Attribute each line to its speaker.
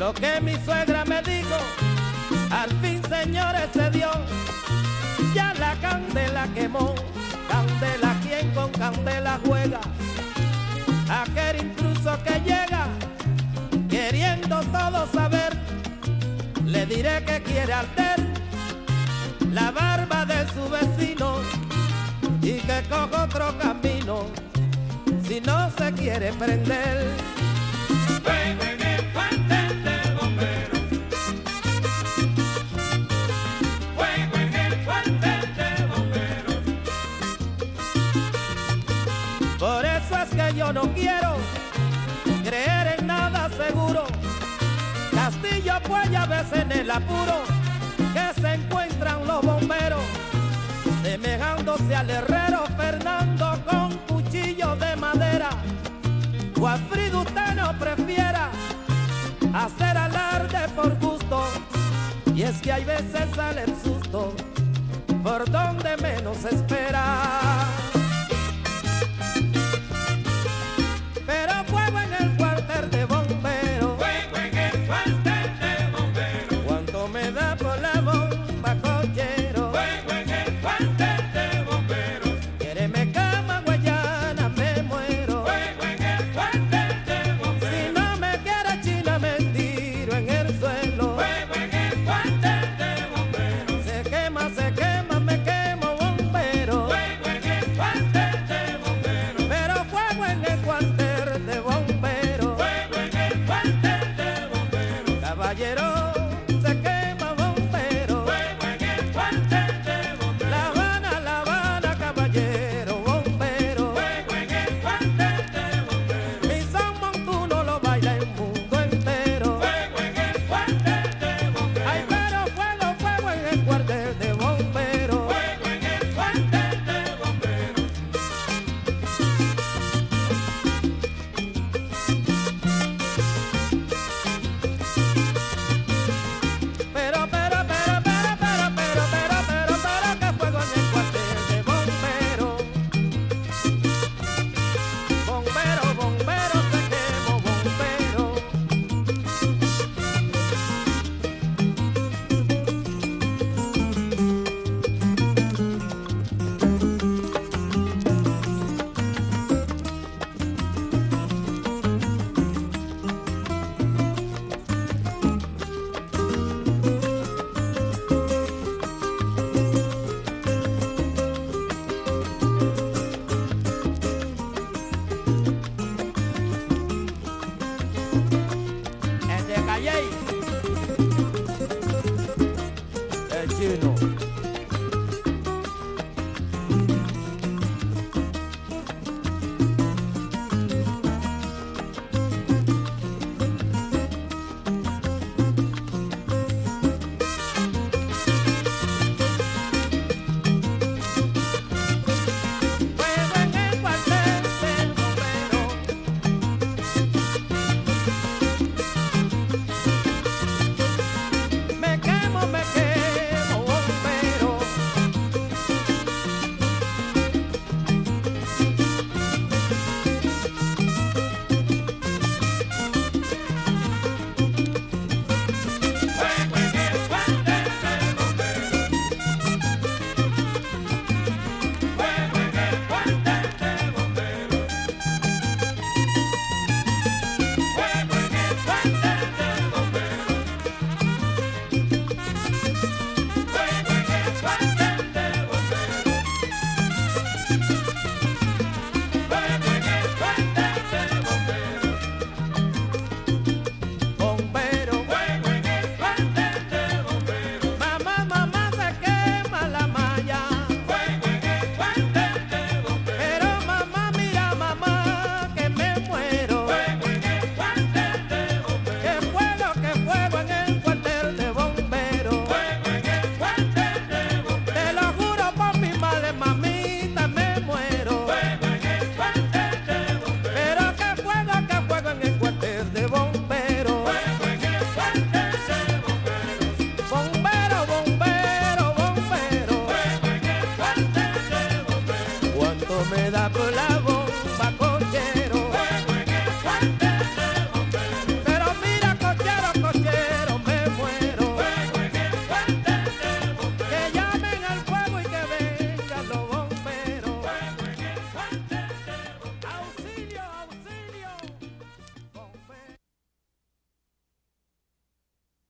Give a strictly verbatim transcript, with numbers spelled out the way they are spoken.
Speaker 1: Lo que mi suegra me dijo, al fin, señores, se dio. Ya la candela quemó, candela quien con candela juega. Aquel intruso que llega, queriendo todo saber, le diré que quiere arder la barba de su vecino y que coja otro camino si no se quiere prender.
Speaker 2: Fuego en el cuartel de bomberos, fuego en el cuartel de bomberos.
Speaker 1: Por eso es que yo no quiero creer en nada seguro. Castillo pues ya ves en el apuro que se encuentran los bomberos, semejándose al herrero Fernando con cuchillo de madera. Guafrido usted no prefiera hacer alarde por gusto, y es que hay veces sale el susto por donde menos espera.